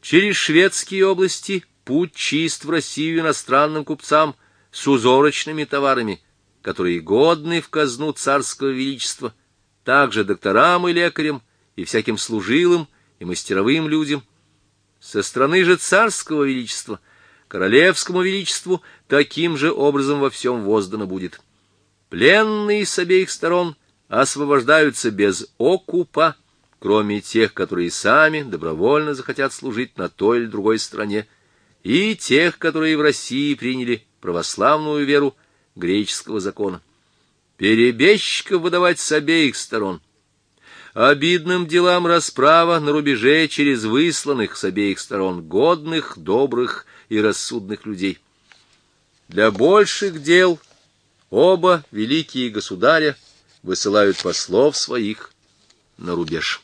Через шведские области путь чист в Россию иностранным купцам с узорочными товарами, которые годны в казну царского величества, также докторам и лекарям, и всяким служилым и мастеровым людям. Со стороны же царского величества королевскому величеству таким же образом во всем воздано будет. Пленные с обеих сторон освобождаются без окупа, кроме тех, которые сами добровольно захотят служить на той или другой стране, и тех, которые в России приняли православную веру греческого закона. Перебежчиков выдавать с обеих сторон. Обидным делам расправа на рубеже через высланных с обеих сторон годных, добрых и рассудных людей. Для больших дел оба великие государя высылают послов своих на рубеж.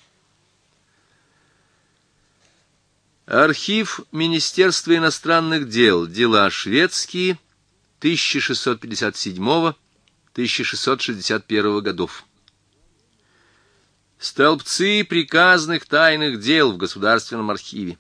Архив Министерства иностранных дел. Дела шведские 1657-1661 годов. Столбцы приказных тайных дел в Государственном архиве.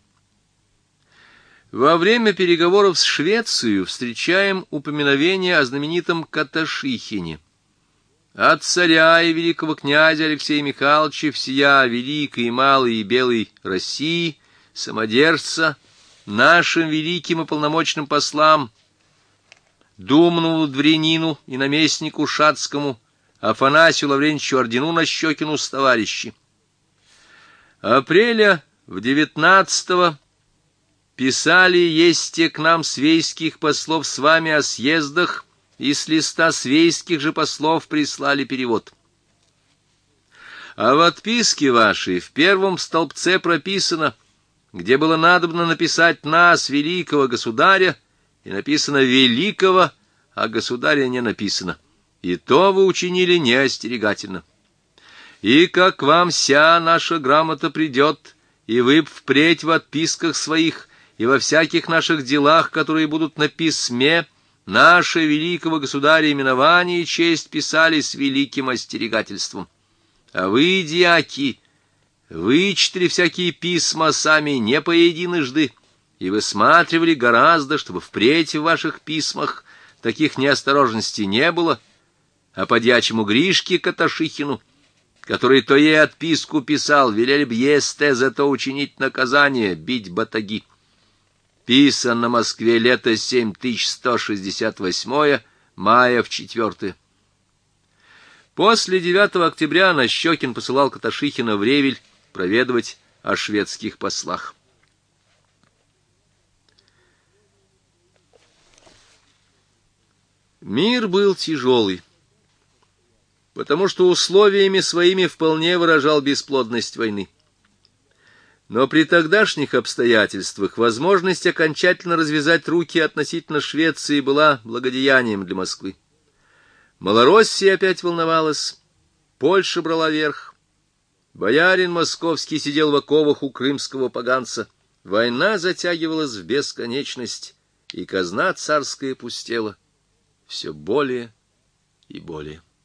Во время переговоров с Швецией встречаем упоминовение о знаменитом Каташихине. От царя и великого князя Алексея Михайловича всея великой и малой и белой России, самодержца, нашим великим и полномочным послам, думному дворянину и наместнику шатскому Афанасию Лаврентьевичу Ордину-Нащекину с товарищи. Апреля в 19-го писали есте к нам свейских послов с вами о съездах, и с листа свейских же послов прислали перевод. А в отписке вашей в первом столбце прописано, где было надобно написать нас, великого государя, и написано великого, а государя не написано. И то вы учинили неостерегательно. И как вам ся наша грамота придет, и вы впредь в отписках своих и во всяких наших делах, которые будут на письме, наше великого государя именование и честь писали с великим остерегательством. А вы, дьяки, вычитали всякие письма сами не по единожды, и высматривали гораздо, чтобы впредь в ваших письмах таких неосторожностей не было, а по дьячему Гришке Каташихину, который то ей отписку писал, велели б есте за то учинить наказание, бить батаги. Писан на Москве лето 7168, мая в 4. После 9 октября Нащекин посылал Каташихина в Ревель проведывать о шведских послах. Мир был тяжелый, потому что условиями своими вполне выражал бесплодность войны. Но при тогдашних обстоятельствах возможность окончательно развязать руки относительно Швеции была благодеянием для Москвы. Малороссия опять волновалась, Польша брала верх. Боярин московский сидел в оковах у крымского поганца. Война затягивалась в бесконечность, и казна царская пустела все более и более.